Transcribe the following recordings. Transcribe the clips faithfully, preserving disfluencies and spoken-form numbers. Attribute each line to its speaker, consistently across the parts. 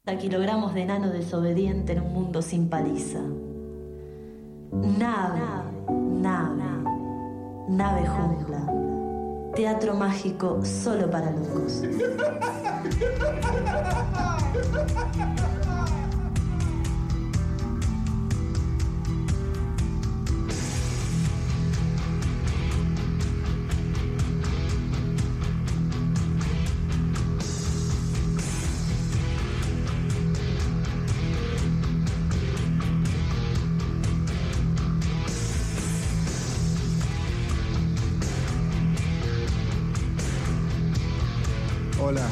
Speaker 1: kilogramos de enano desobediente en un mundo sin paliza. Nave, nave, nave jungla. Teatro mágico solo para locos.
Speaker 2: Hola.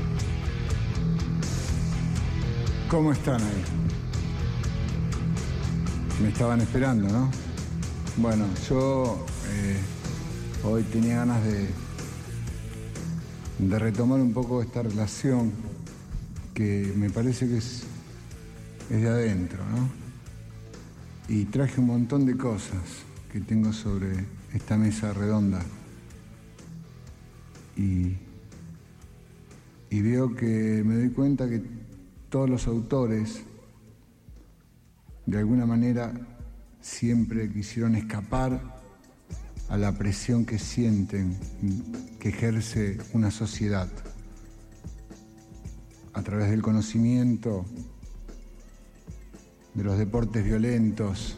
Speaker 2: ¿Cómo están ahí? Me estaban esperando, ¿no? Bueno, yo eh, hoy tenía ganas de, de retomar un poco esta relación que me parece que es, es de adentro, ¿no? Y traje un montón de cosas que tengo sobre esta mesa redonda. Y... Y veo que me doy cuenta que todos los autores, de alguna manera, siempre quisieron escapar a la presión que sienten, que ejerce una sociedad. A través del conocimiento, de los deportes violentos,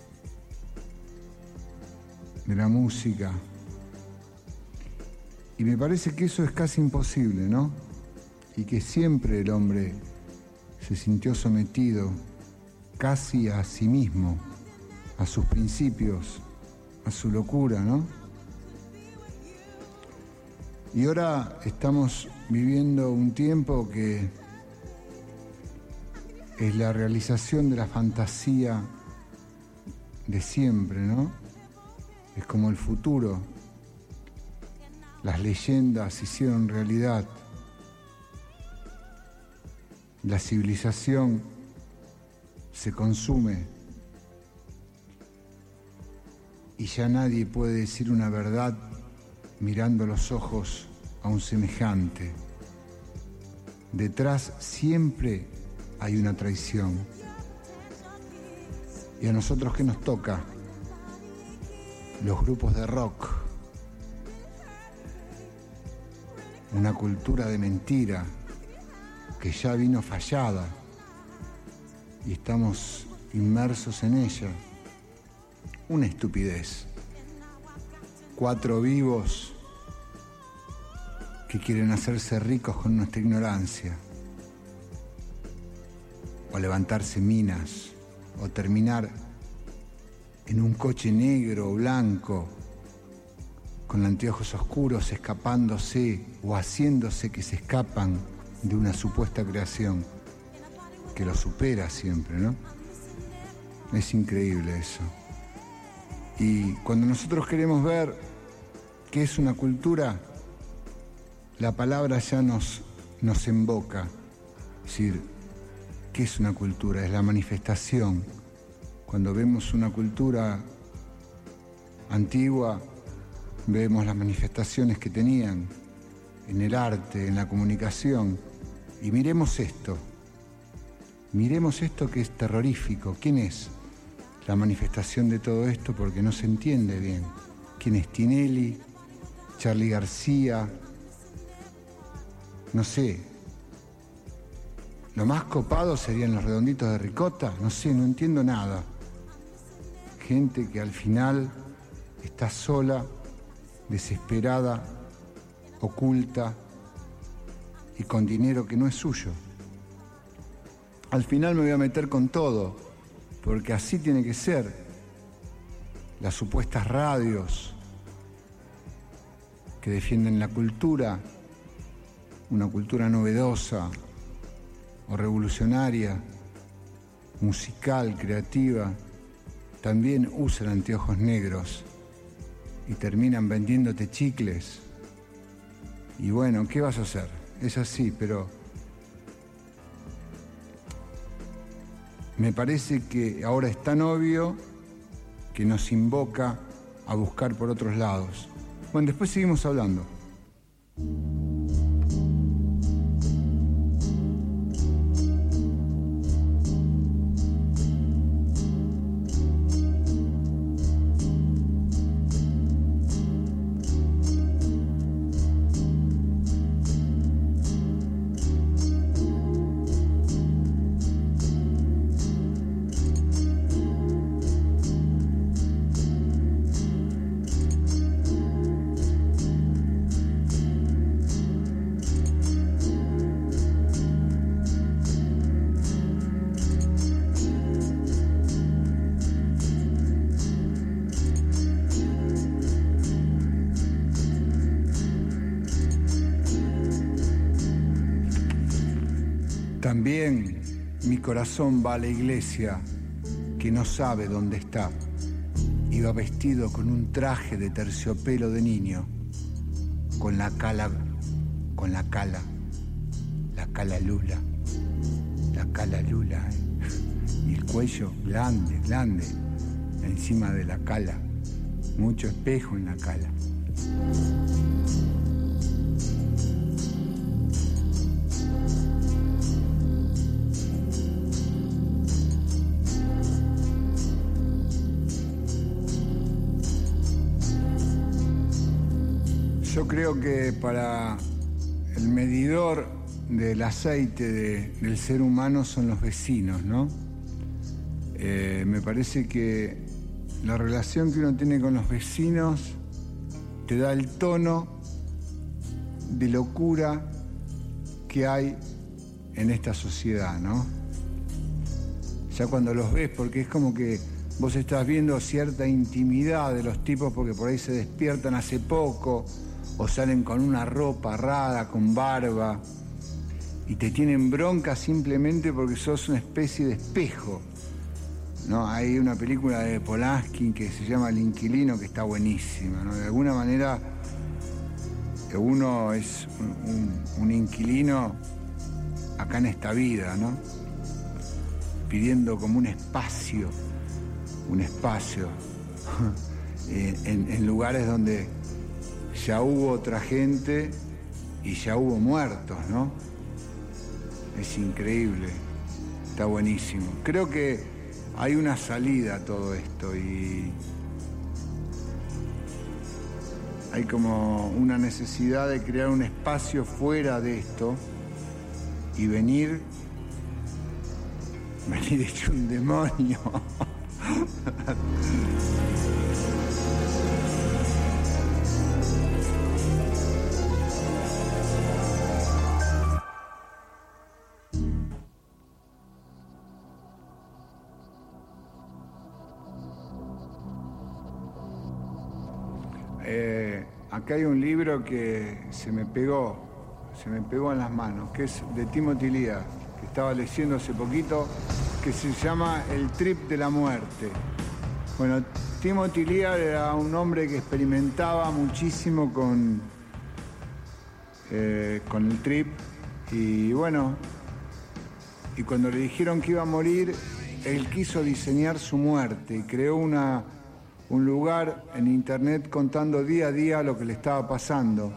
Speaker 2: de la música. Y me parece que eso es casi imposible, ¿no? Y que siempre el hombre se sintió sometido casi a sí mismo, a sus principios, a su locura, ¿no? Y ahora estamos viviendo un tiempo que es la realización de la fantasía de siempre, ¿no? Es como el futuro. Las leyendas se hicieron realidad. La civilización se consume y ya nadie puede decir una verdad mirando los ojos a un semejante. Detrás siempre hay una traición. ¿Y a nosotros qué nos toca? Los grupos de rock. Una cultura de mentira que ya vino fallada y estamos inmersos en ella. Una estupidez. Cuatro vivos que quieren hacerse ricos con nuestra ignorancia, o levantarse minas, o terminar en un coche negro o blanco con anteojos oscuros escapándose o haciéndose que se escapan de una supuesta creación que lo supera siempre, ¿no? Es increíble eso. Y cuando nosotros queremos ver qué es una cultura, la palabra ya nos, nos emboca. Es decir, ¿qué es una cultura? Es la manifestación. Cuando vemos una cultura antigua, vemos las manifestaciones que tenían en el arte, en la comunicación. Y miremos esto, miremos esto que es terrorífico. ¿Quién es la manifestación de todo esto? Porque no se entiende bien. ¿Quién es Tinelli? Charly García, no sé. Lo más copado serían los redonditos de ricota, no sé, no entiendo nada. Gente que al final está sola, desesperada, oculta y con dinero que no es suyo. Al final me voy a meter con todo, porque así tiene que ser. Las supuestas radios que defienden la cultura, una cultura novedosa o revolucionaria, musical, creativa, también usan anteojos negros y terminan vendiéndote chicles. Y bueno, ¿qué vas a hacer? Es así, pero me parece que ahora es tan obvio que nos invoca a buscar por otros lados. Bueno, después seguimos hablando. También mi corazón va a la iglesia que no sabe dónde está. Iba vestido con un traje de terciopelo de niño, con la cala, con la cala, la cala lula, la cala lula, ¿eh? Y el cuello grande, grande, encima de la cala, mucho espejo en la cala. Yo creo que para el medidor del aceite de, del ser humano son los vecinos, ¿no? Eh, me parece que la relación que uno tiene con los vecinos te da el tono de locura que hay en esta sociedad, ¿no? Ya cuando los ves, porque es como que vos estás viendo cierta intimidad de los tipos porque por ahí se despiertan hace poco o salen con una ropa rara, con barba, y te tienen bronca simplemente porque sos una especie de espejo, ¿no? Hay una película de Polanski que se llama El Inquilino, que está buenísima, ¿no? De alguna manera uno es un, un, un inquilino acá en esta vida, ¿no? Pidiendo como un espacio, un espacio en, en lugares donde ya hubo otra gente y ya hubo muertos, ¿no? Es increíble, está buenísimo. Creo que hay una salida a todo esto y hay como una necesidad de crear un espacio fuera de esto y venir, venir hecho un demonio. Eh, acá hay un libro que se me pegó, se me pegó en las manos, que es de Timothy Leary, que estaba leyendo hace poquito, que se llama El Trip de la Muerte. Bueno, Timothy Leary era un hombre que experimentaba muchísimo con, eh, con el trip y bueno, y cuando le dijeron que iba a morir, él quiso diseñar su muerte y creó una... un lugar en internet contando día a día lo que le estaba pasando.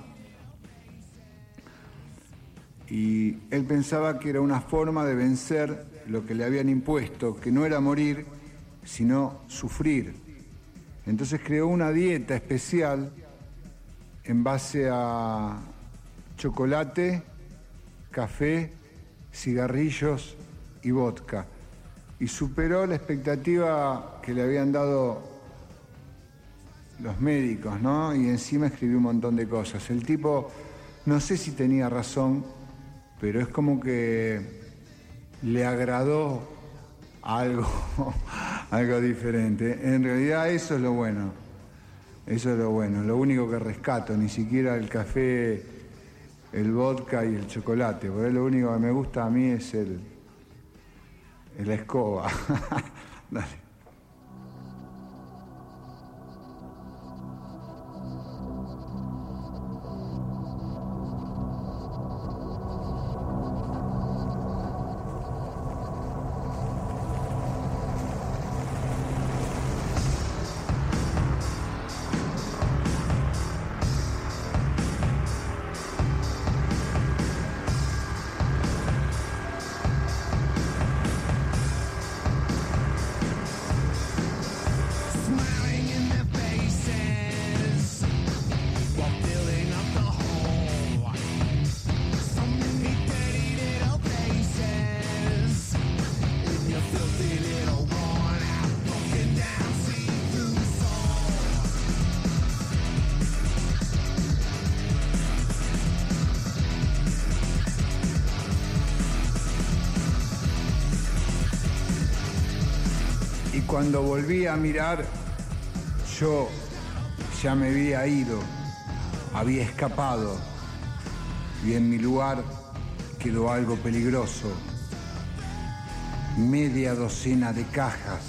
Speaker 2: Y él pensaba que era una forma de vencer lo que le habían impuesto, que no era morir, sino sufrir. Entonces creó una dieta especial en base a chocolate, café, cigarrillos y vodka. Y superó la expectativa que le habían dado los médicos, ¿no? Y encima escribió un montón de cosas. El tipo, no sé si tenía razón, pero es como que le agradó algo, algo diferente. En realidad eso es lo bueno, eso es lo bueno, lo único que rescato, ni siquiera el café, el vodka y el chocolate, porque lo único que me gusta a mí es el, es la escoba. Dale. Cuando volví a mirar, yo ya me había ido, había escapado, y en mi lugar quedó algo peligroso, media docena de cajas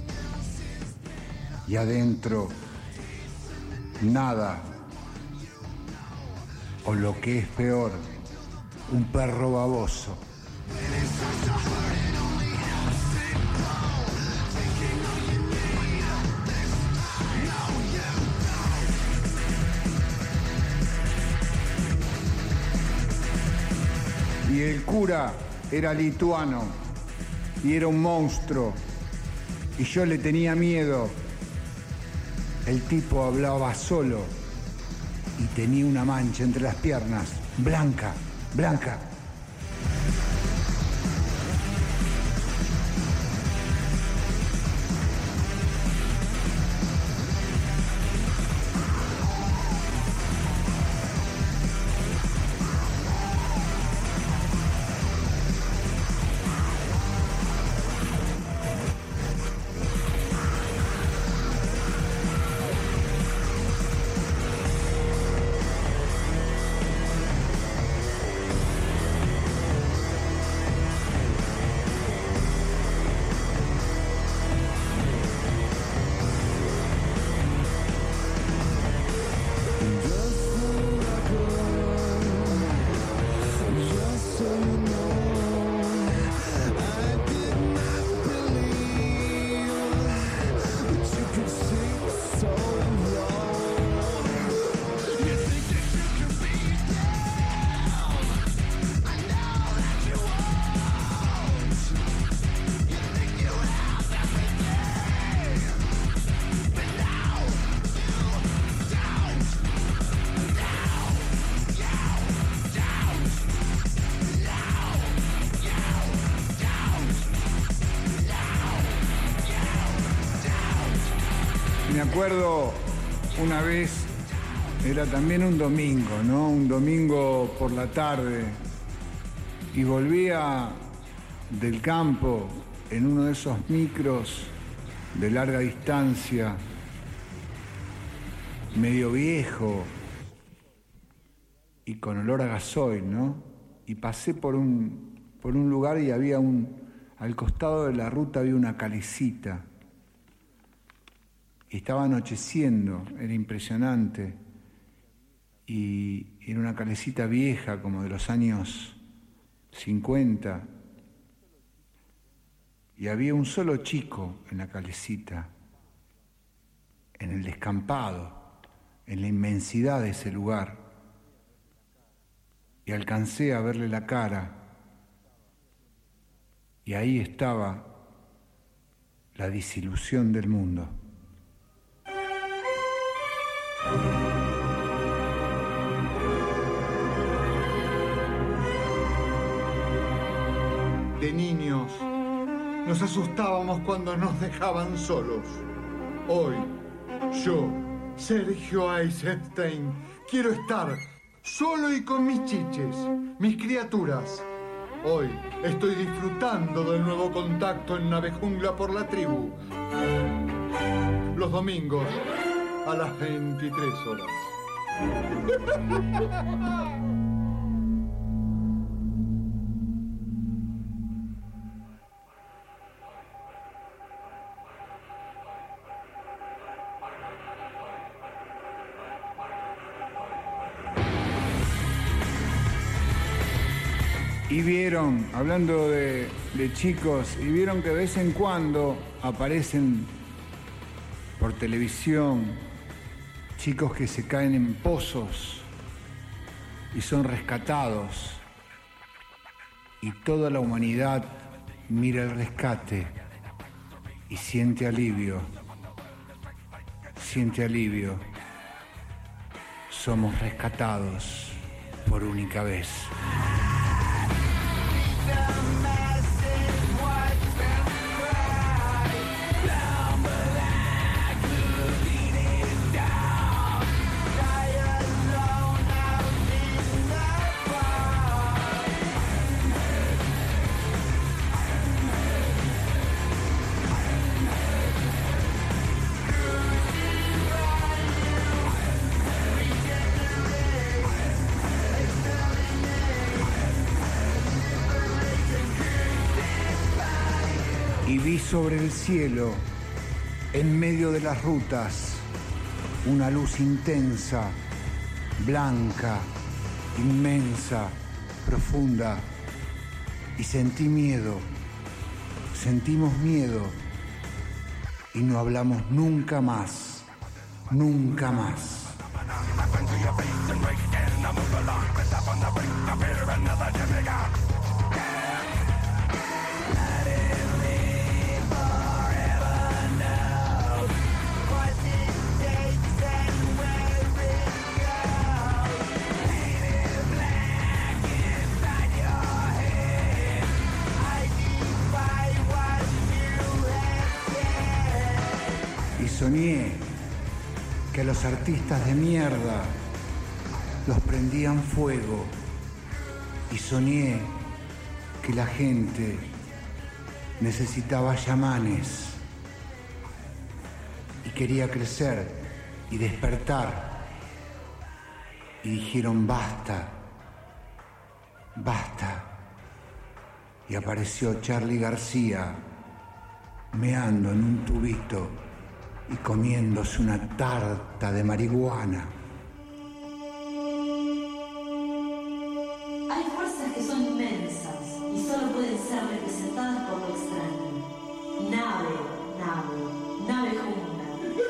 Speaker 2: y adentro nada, o lo que es peor, un perro baboso. Y el cura era lituano y era un monstruo y yo le tenía miedo. El tipo hablaba solo y tenía una mancha entre las piernas, blanca, blanca. Me acuerdo una vez, era también un domingo, ¿no? Un domingo por la tarde, y volvía del campo en uno de esos micros de larga distancia, medio viejo y con olor a gasoil, ¿no? Y pasé por un, por un lugar y había un, al costado de la ruta había una calecita. Y estaba anocheciendo, era impresionante, y era una calecita vieja, como de los años cincuenta, y había un solo chico en la calecita, en el descampado, en la inmensidad de ese lugar, y alcancé a verle la cara, y ahí estaba la desilusión del mundo. De niños nos asustábamos cuando nos dejaban solos. Hoy, yo, Sergio Eisenstein, quiero estar solo y con mis chiches, mis criaturas. Hoy estoy disfrutando del nuevo contacto en Nave Jungla por la tribu. Los domingos a las veintitrés horas. Y vieron, hablando de, de chicos, y vieron que de vez en cuando aparecen por televisión chicos que se caen en pozos y son rescatados, y toda la humanidad mira el rescate y siente alivio, siente alivio. Somos rescatados por única vez. Vi sobre el cielo, en medio de las rutas, una luz intensa, blanca, inmensa, profunda, y sentí miedo, sentimos miedo, y no hablamos nunca más, nunca más. Y soñé que a los artistas de mierda los prendían fuego. Y soñé que la gente necesitaba yamanes y quería crecer y despertar. Y dijeron basta, basta. Y apareció Charly García meando en un tubito y comiéndose una tarta de marihuana.
Speaker 1: Hay fuerzas que son inmensas y solo pueden ser representadas por lo extraño. Nave, nave, nave jungla.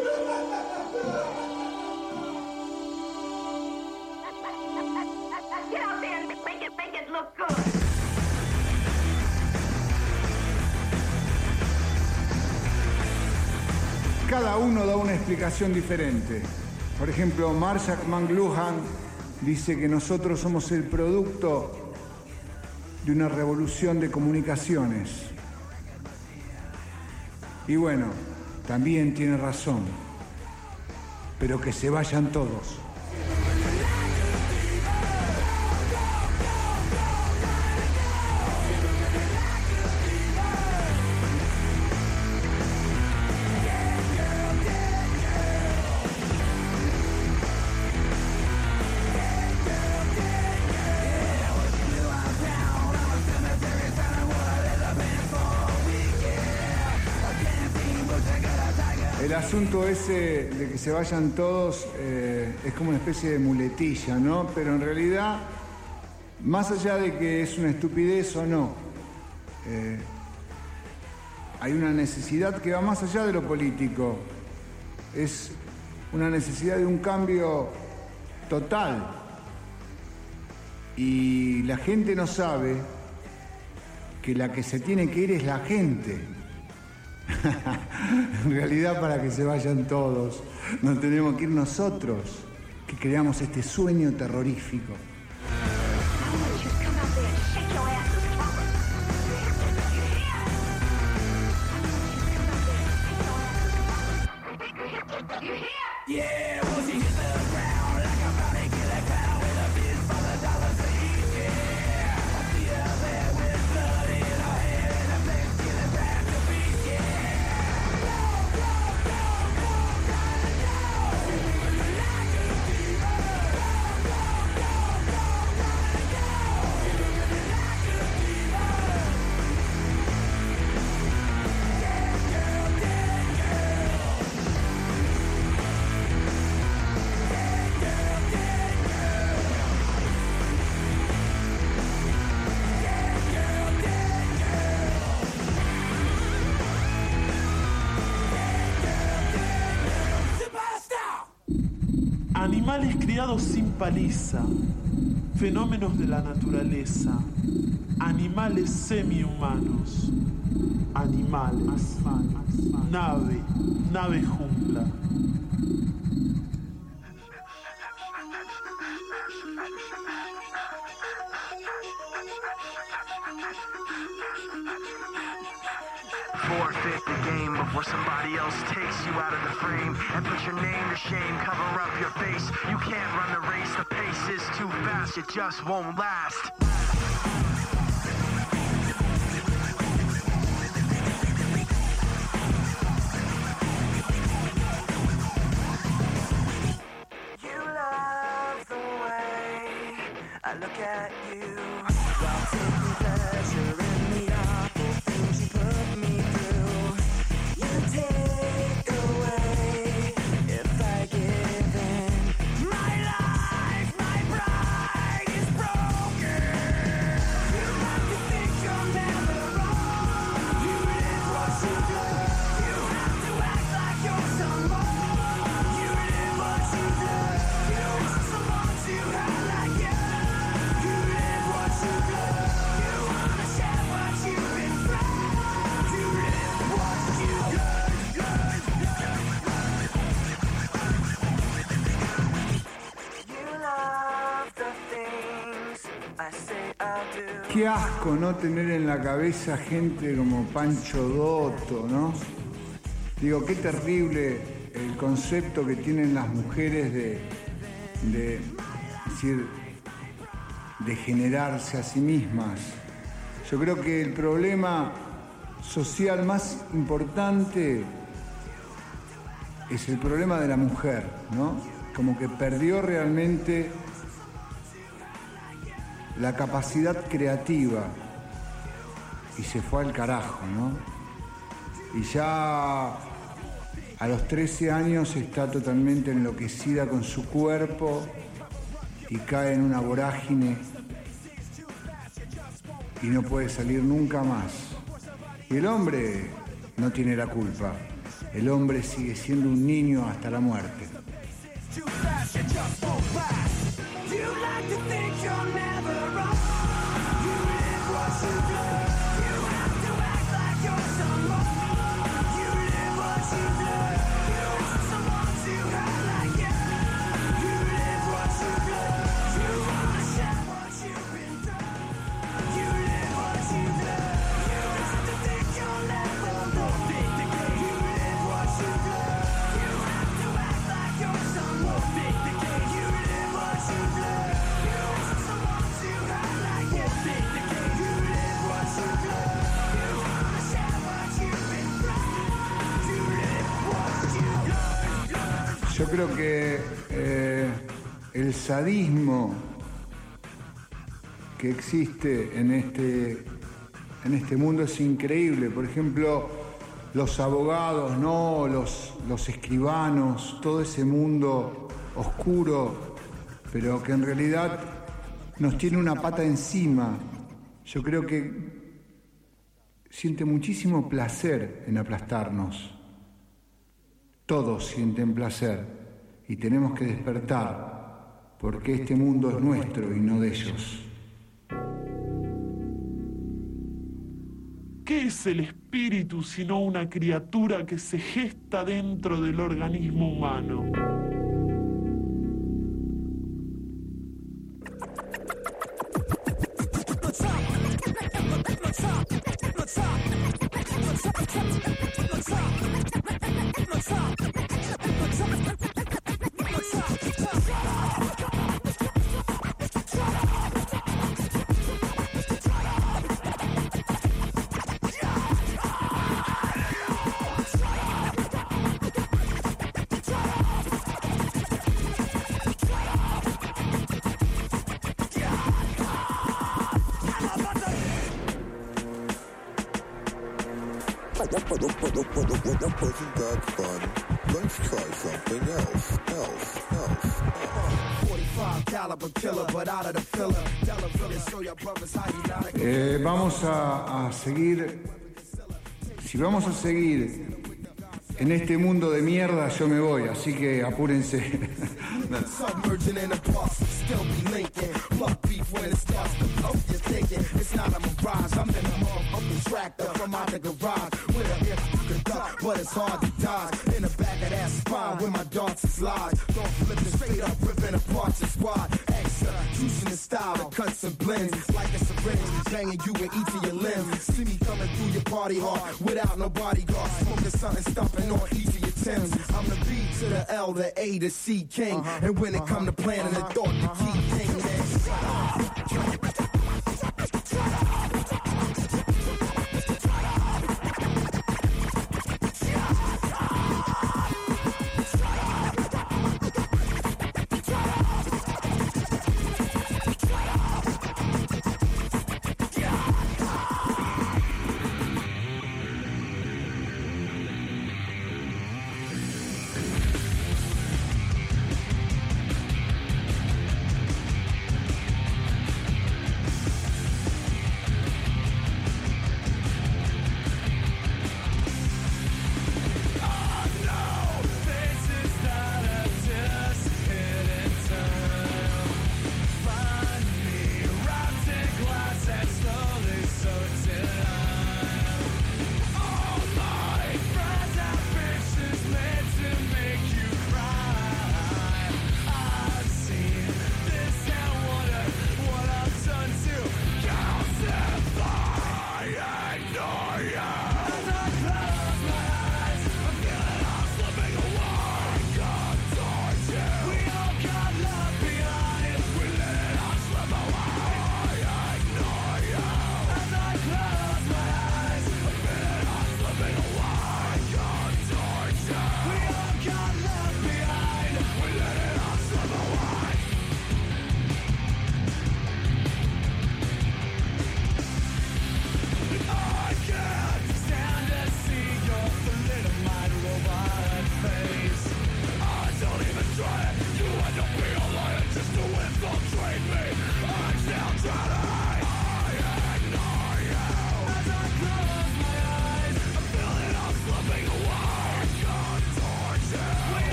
Speaker 3: Get out there and make it, make it look good.
Speaker 2: Cada uno da una explicación diferente. Por ejemplo, Marshall McLuhan dice que nosotros somos el producto de una revolución de comunicaciones. Y bueno, también tiene razón, pero que se vayan todos. El asunto ese de que se vayan todos eh, es como una especie de muletilla, ¿no? Pero en realidad, más allá de que es una estupidez o no, eh, hay una necesidad que va más allá de lo político. Es una necesidad de un cambio total. Y la gente no sabe que la que se tiene que ir es la gente. En realidad, para que se vayan todos, nos tenemos que ir nosotros, que creamos este sueño terrorífico.
Speaker 4: Animales criados sin paliza, fenómenos de la naturaleza, animales semi-humanos, animales, nave, nave jungla.
Speaker 5: Forfeit the game before somebody else takes you out of the frame and put your name to shame, cover up your face. You can't run the race, the pace is too fast, it just won't last. You love the way I look at you while taking pleasure in the awful things you put me through.
Speaker 2: Qué asco, ¿no? Tener en la cabeza gente como Pancho Dotto, ¿no? Digo, qué terrible el concepto que tienen las mujeres de, de, decir, de generarse a sí mismas. Yo creo que el problema social más importante es el problema de la mujer, ¿no? Como que perdió realmente la capacidad creativa y se fue al carajo, ¿no? Y ya a los trece años está totalmente enloquecida con su cuerpo y cae en una vorágine y no puede salir nunca más. Y el hombre no tiene la culpa. El hombre sigue siendo un niño hasta la muerte. Yo creo que eh, el sadismo que existe en este, en este mundo es increíble. Por ejemplo, los abogados, ¿no? los, los escribanos, todo ese mundo oscuro, pero que en realidad nos tiene una pata encima. Yo creo que siente muchísimo placer en aplastarnos. Todos sienten placer y tenemos que despertar, porque este mundo es nuestro y no de ellos.
Speaker 4: ¿Qué es el espíritu sino una criatura que se gesta dentro del organismo humano?
Speaker 2: Eh, vamos a, a seguir, si vamos a seguir en este mundo de mierda, yo me voy, así que apúrense.
Speaker 6: But it's hard to dodge in the back of that spine where my darts is lodged. Don't flip it straight up, ripping apart your squad. Execution in style that cuts and blends like a syringe, banging you in each of your limbs. See me coming through your party hard without no bodyguard. Smoking something, stomping on each of your Timbs. I'm the B to the L, the A to C king. Uh-huh. And when it come to planning the thought, the key thing, man.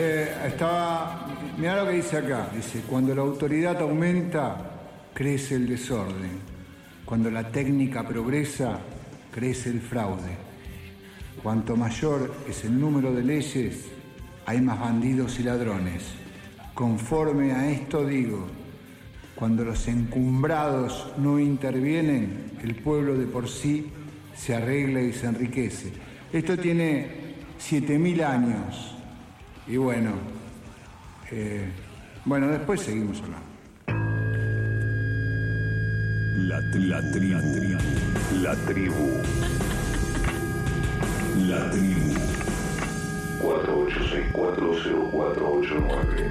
Speaker 2: Eh, estaba, mirá lo que dice acá, dice, cuando la autoridad aumenta, crece el desorden. Cuando la técnica progresa, crece el fraude. Cuanto mayor es el número de leyes, hay más bandidos y ladrones. Conforme a esto digo, cuando los encumbrados no intervienen, el pueblo de por sí se arregla y se enriquece. Esto tiene siete mil años. Y bueno, eh, bueno, después seguimos hablando.
Speaker 7: La, tri- la tribu. La tribu. La tribu. cuatro ocho seis cuatro cero cuatro ocho nueve.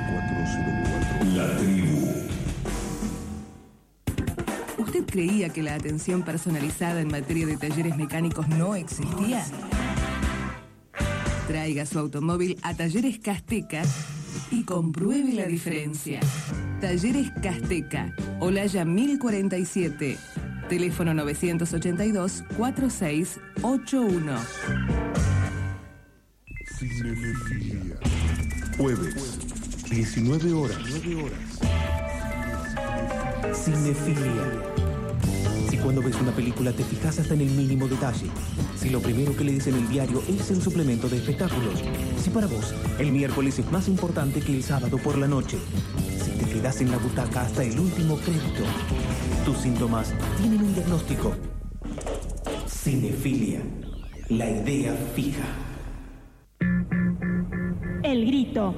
Speaker 7: La tribu.
Speaker 8: ¿Usted creía que la atención personalizada en materia de talleres mecánicos no existía? Traiga su automóvil a Talleres Casteca y compruebe la diferencia. Talleres Casteca, Olaya mil cuarenta y siete, teléfono novecientos ochenta y dos, cuarenta y seis ochenta y uno.
Speaker 7: Cinefilia. Jueves, diecinueve horas.
Speaker 9: Cinefilia. Si cuando ves una película te fijas hasta en el mínimo detalle. Si lo primero que lees en el diario es el suplemento de espectáculos. Si para vos el miércoles es más importante que el sábado por la noche. Si te quedas en la butaca hasta el último crédito. Tus síntomas tienen un diagnóstico. Cinefilia. La idea fija.
Speaker 10: El grito.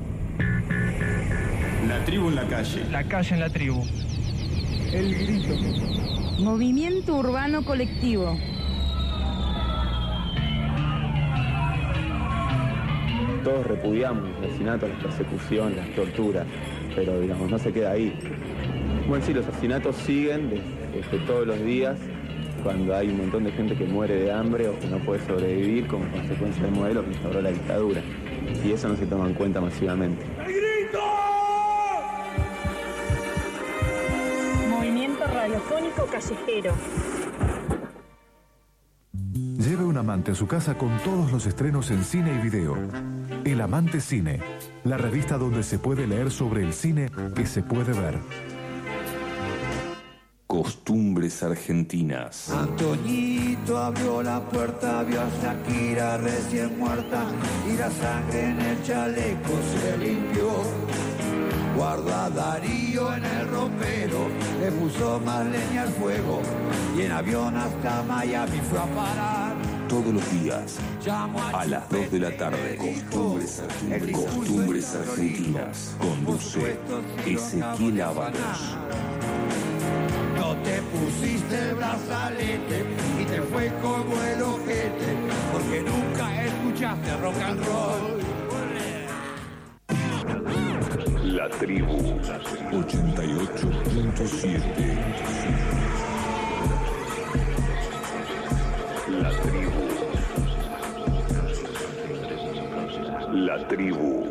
Speaker 11: La tribu en la calle.
Speaker 12: La calle en la tribu.
Speaker 2: El grito.
Speaker 10: Movimiento urbano colectivo.
Speaker 13: Todos repudiamos los asesinatos, las persecuciones, las torturas, pero digamos, no se queda ahí. Bueno, sí, los asesinatos siguen desde todos los días, cuando hay un montón de gente que muere de hambre o que no puede sobrevivir como consecuencia del modelo que instauró la dictadura. Y eso no se toma en cuenta masivamente.
Speaker 10: ¡El grito! Movimiento radiofónico callejero.
Speaker 7: Lleve un amante a su casa con todos los estrenos en cine y video. El Amante Cine, la revista donde se puede leer sobre el cine que se puede ver. Costumbres argentinas.
Speaker 14: Antoñito abrió la puerta, vio a Shakira recién muerta y la sangre en el chaleco se limpió. Guarda Darío en el ropero, le puso más leña al fuego y en avión hasta Miami fue a parar.
Speaker 7: Todos los días, a las dos de la tarde. Costumbres Argentinas. Costumbres Argentinas. Conduce Ezequiel Ábalos.
Speaker 14: No te pusiste el brazalete y te fue como el ojete, porque nunca escuchaste rock and roll.
Speaker 7: La tribu ochenta y ocho punto siete. La tribu. La tribu.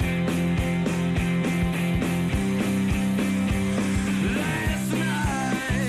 Speaker 14: Last night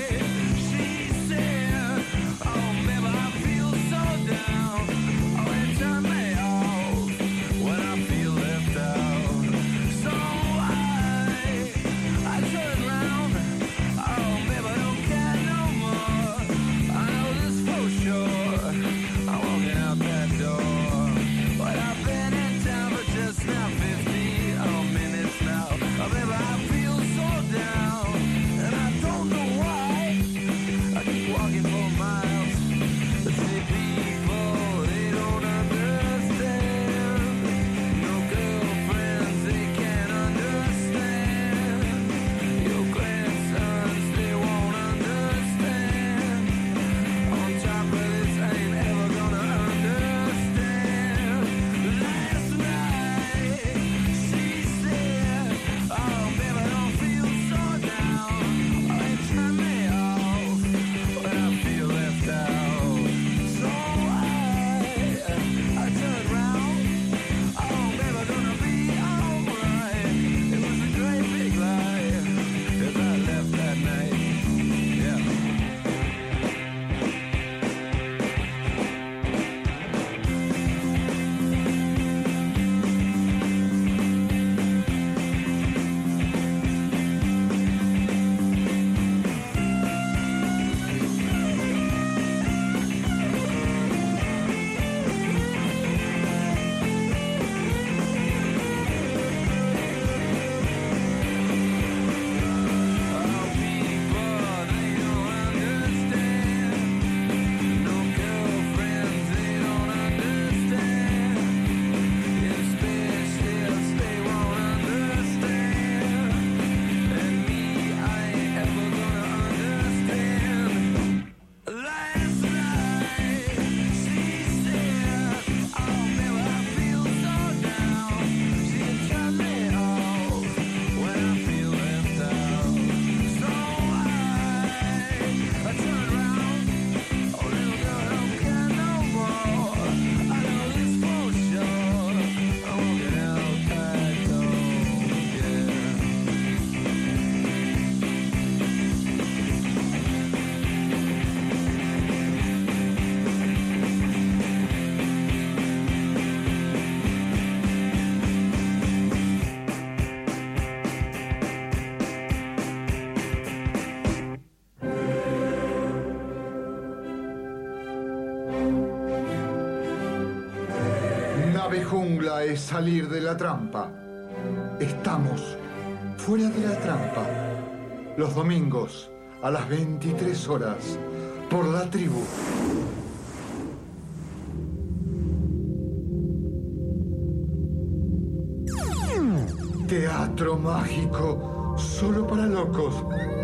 Speaker 2: Nave Jungla es salir de la trampa. Estamos fuera de la trampa. Los domingos a las veintitrés horas por La Tribu. Teatro mágico solo para locos.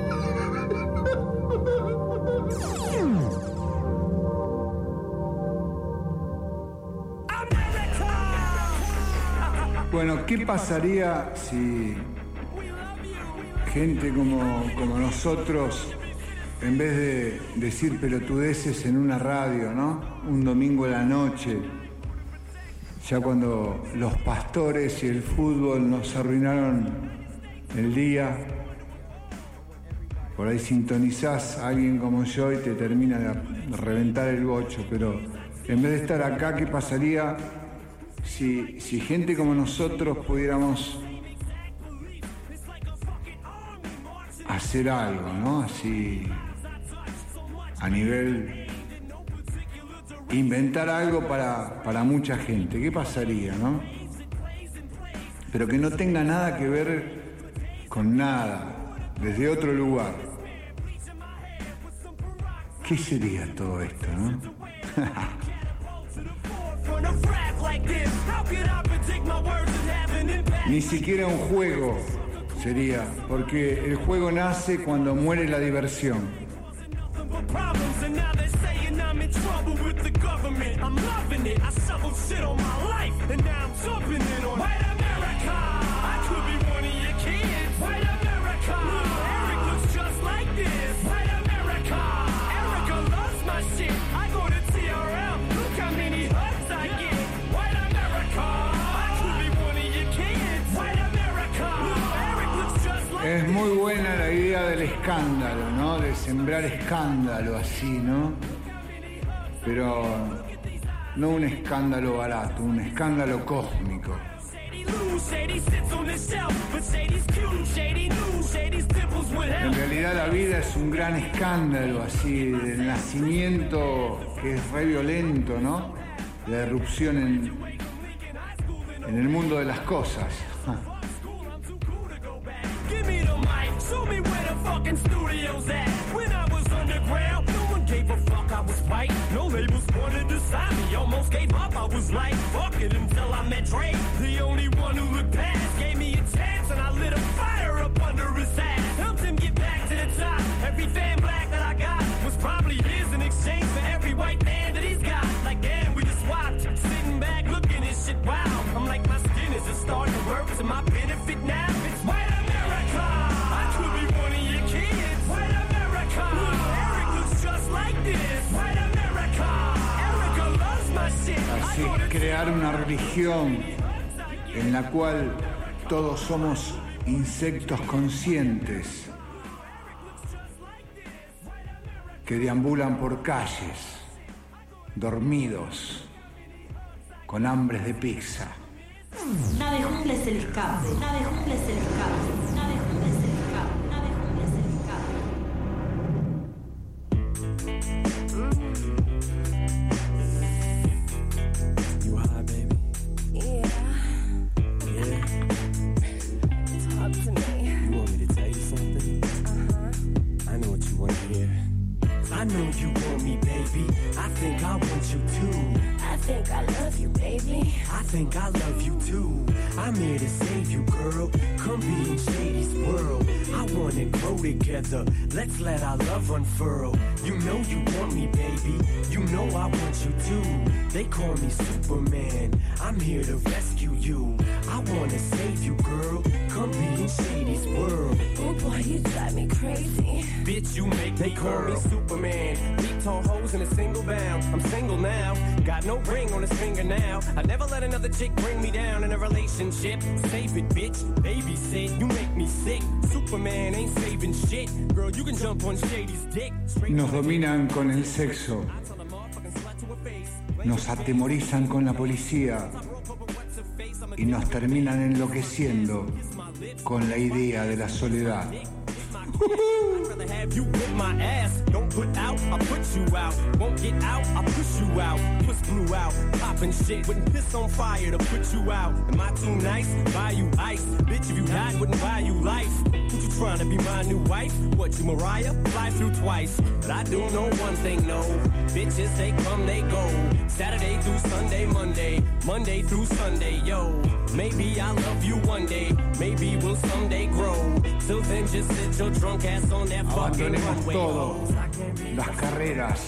Speaker 2: Bueno, ¿qué pasaría si gente como, como nosotros, en vez de decir pelotudeces en una radio, ¿no? Un domingo a la noche, ya cuando los pastores y el fútbol nos arruinaron el día, por ahí sintonizás a alguien como yo y te termina de reventar el bocho, pero en vez de estar acá, ¿qué pasaría si, si gente como nosotros pudiéramos hacer algo, ¿no? Así, a nivel, inventar algo para, para mucha gente. ¿Qué pasaría, no? Pero que no tenga nada que ver con nada, desde otro lugar. ¿Qué sería todo esto, no? Ni siquiera un juego sería, porque el juego nace cuando muere la diversión. Es muy buena la idea del escándalo, ¿no? De sembrar escándalo así, ¿no? Pero no un escándalo barato, un escándalo cósmico. En realidad la vida es un gran escándalo así, del nacimiento que es re violento, ¿no? La erupción en, en el mundo de las cosas. Show me where the fucking studio's at. When I was underground, no one gave a fuck, I was white. No labels wanted to sign me, almost gave up. I was like, fuck it until I met Dre. The only one who looked past, gave me a chance, and I lit a fire up under his ass. Helped him get back to the top. Every fan black that I got was probably his in exchange for every white man that he's got. Like, damn, we just watched, sitting back looking at shit, wow. I'm like, my skin is just starting to work to my benefit now. It's white America. Así, crear una religión en la cual todos somos insectos conscientes que deambulan por calles, dormidos, con hambres de pizza.
Speaker 1: Nave Jungla es el escape, Nave Jungla es el escape, Nave Jungla es el escape, Nave Jungla es el escape.
Speaker 11: I know you want me, baby. I think I want you too. I think I love you, baby. I think I love you too. I'm here to save you, girl. Come be in Shady's world. I wanna grow together. Let's let our love unfurl. You know you want me, baby. You know I want you too. They call me Superman. I'm here to rescue you. I wanna save you, girl. Come be in Shady's world.
Speaker 12: Oh boy, you drive me crazy.
Speaker 11: Bitch, you make they me call girl. me Superman. Beat tall hoes in a single bound. I'm single now. Got no ring on his finger now. I never let another chick bring me down in a relationship. Save it, bitch. Babysit. You make me sick. Superman ain't saving shit. Girl, you can jump on Shady's dick.
Speaker 2: Nos dominan con el sexo. Nos atemorizan con la policía. Y nos terminan enloqueciendo con la idea de la soledad.
Speaker 9: I'd rather have you whip my ass. Don't put out, I'll put you out. Won't get out, I'll push you out. Push blue out, poppin' shit. Wouldn't piss on fire to put you out. Am I too nice? Buy you ice. Bitch, if you died, wouldn't buy you life. What you trying to be my new wife? What, you Mariah? Fly through twice. But I do know one thing, no. Bitches, they come, they go. Saturday through Sunday, Monday. Monday through Sunday, yo. Maybe I'll love you one day. Maybe we'll someday grow. Till then, just sit your drunk ass on that fucking runway.
Speaker 2: Todo. Las carreras,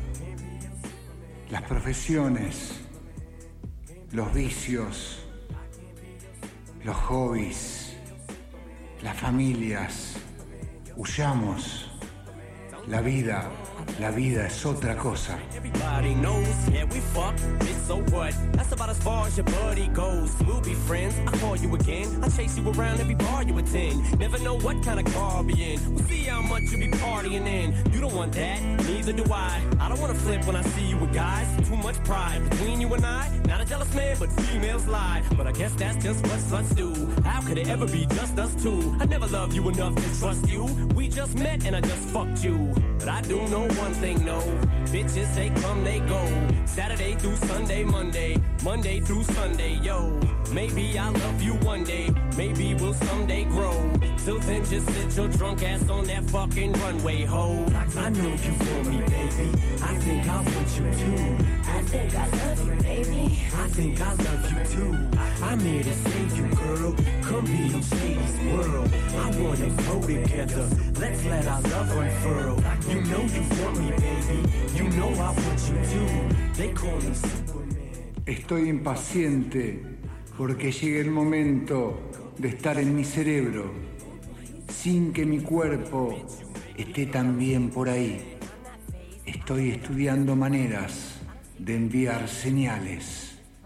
Speaker 2: las profesiones, los vicios, los hobbies, las familias. Huyamos. La vida, la vida es otra cosa.
Speaker 9: Everybody knows, yeah, we fuck, bitch, so what? That's about as far as your buddy goes. We'll be friends, I'll call you again. I'll chase you around every bar you attend. Never know what kind of car I'll be in. We'll see how much you be partying in. You don't want that, neither do I. I don't wanna flip when I see you with guys. Too much pride between you and I. Not a jealous man, but females lie. But I guess that's just what sluts do. How could it ever be just us two? I never loved you enough to trust you. We just met and I just fucked you. But I do know one thing, no. Bitches, they come, they go. Saturday through Sunday, Monday. Monday through Sunday, yo. Maybe I'll love you one day. Maybe we'll someday grow. Till then, just sit your drunk ass on that fucking runway, ho.
Speaker 11: I know you for me, baby. I think I want you too.
Speaker 12: I think I love you, baby.
Speaker 11: I think I love you too. I'm here to save you, girl. Come be in Shady's world. I wanna grow together. Let's let our love unfurl. You know you want me, baby. You know I want you too. They call me Superman.
Speaker 2: Estoy impaciente porque llegue el momento de estar en mi cerebro sin que mi cuerpo esté también por ahí. Estoy estudiando maneras de enviar señales.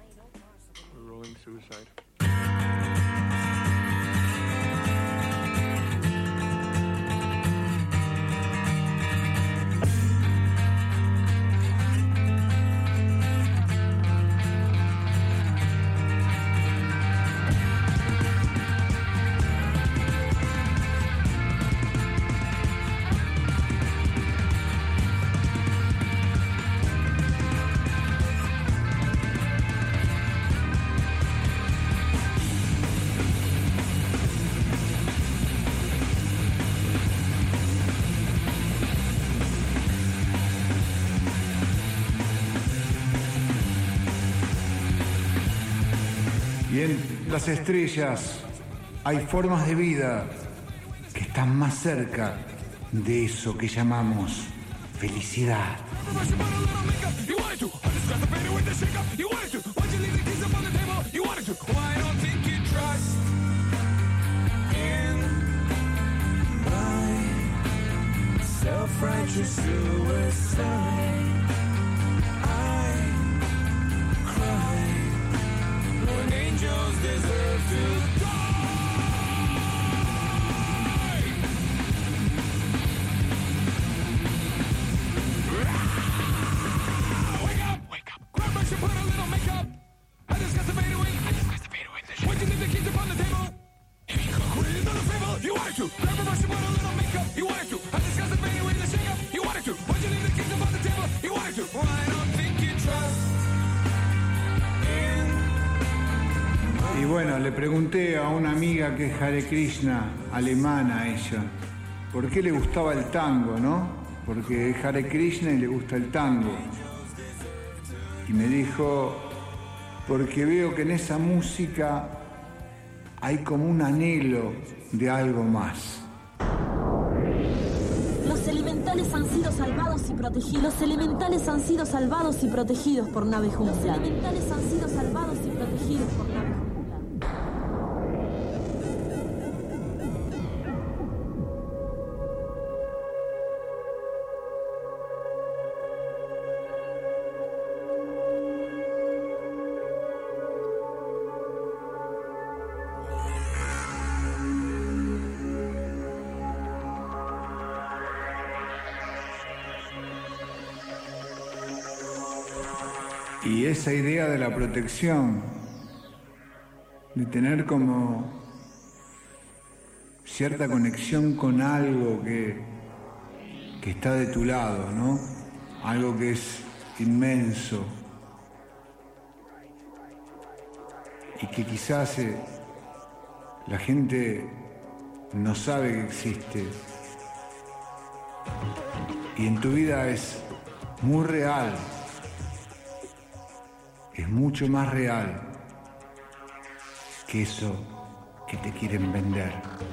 Speaker 2: Y en las estrellas hay formas de vida que están más cerca de eso que llamamos felicidad.
Speaker 11: Self-righteous suicide. I cry when angels deserve to die. Wake up, wake up. Grab brush and put a little makeup. I just got to fade away. I just got to fade away. Why'd you leave the keys upon the table? Here you go. Put it in the favor. You wanted to. Grab a brush and put a little makeup. You wanted to. I just got to fade away the shake up. You wanted to. Why'd you leave the keys upon the table? You wanted to. Well, I don't think you trust in.
Speaker 2: Y bueno, le pregunté a una amiga que es Hare Krishna, alemana ella, por qué le gustaba el tango, ¿no? Porque es Hare Krishna y le gusta el tango. Y me dijo, porque veo que en esa música hay como un anhelo de algo más.
Speaker 1: Los elementales han sido salvados y protegidos. Los elementales han sido salvados y protegidos por nave junglar. Los elementales han sido salvados y protegidos por nave junglar.
Speaker 2: Y esa idea de la protección, de tener como cierta conexión con algo que, que está de tu lado, ¿no? Algo que es inmenso y que quizás eh, la gente no sabe que existe. Y en tu vida es muy real, es mucho más real que eso que te quieren vender.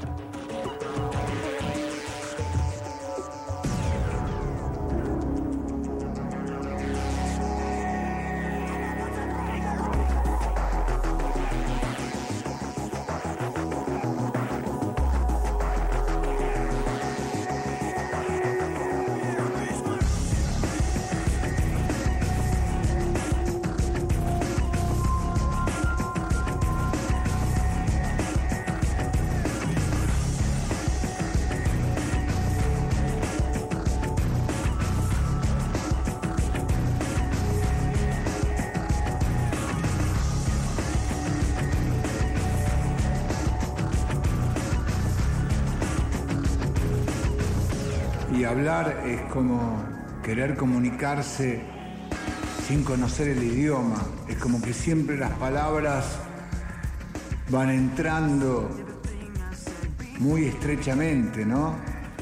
Speaker 2: Y hablar es como querer comunicarse sin conocer el idioma. Es como que siempre las palabras van entrando muy estrechamente, ¿no?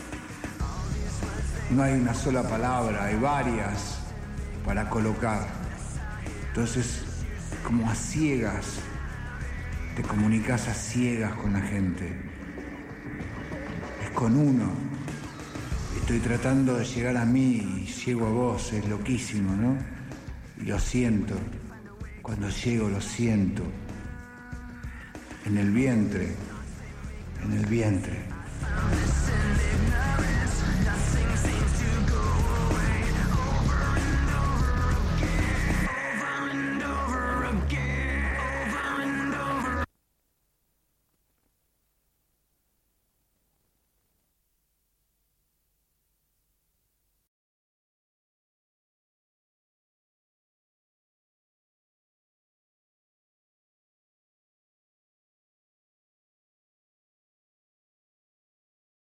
Speaker 2: No hay una sola palabra, hay varias para colocar. Entonces, como a ciegas, te comunicas a ciegas con la gente. Es con uno. Estoy tratando de llegar a mí y llego a vos, es loquísimo, ¿no? Y lo siento, cuando llego lo siento. En el vientre, en el vientre.